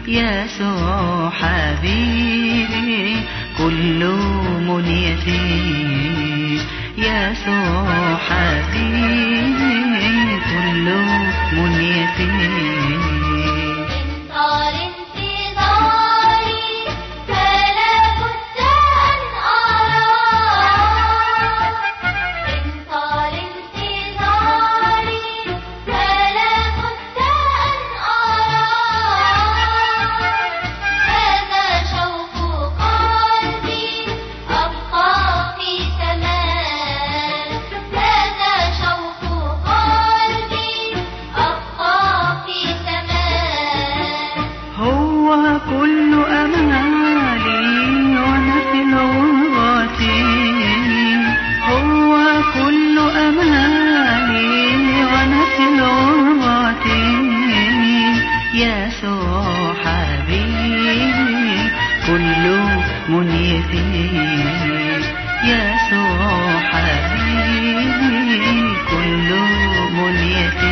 يسوع حبيبي كل منيتي، يسوع حبيبي كل منيتي. كل أمالي وأنا في الغربة، هو كل أمالي وأنا في الغربة، يسوع حبيبي كل منيتي، يسوع حبيبي كل منيتي.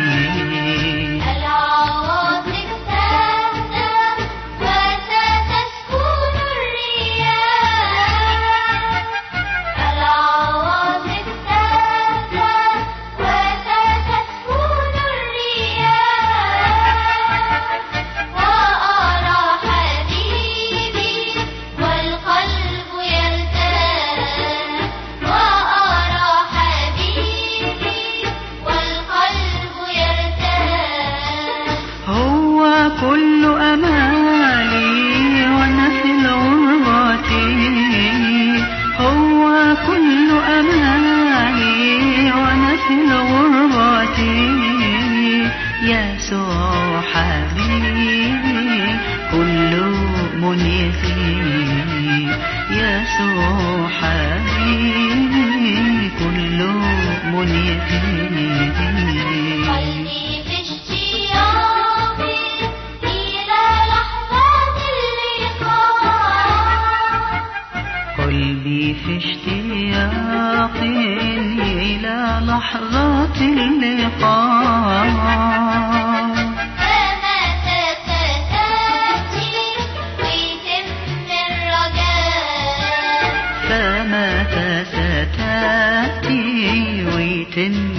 كل أمالي وأنا في الغربة، هو كل أمالي وأنا في الغربة، يسوع حبيبي كل منيتي، يسوع حبيبي كل منيتي. قلبي في اشتياق إلى لحظات اللقاء، فمتى ستأتي ويتم الرجاء، فمتى ستأتي ويتم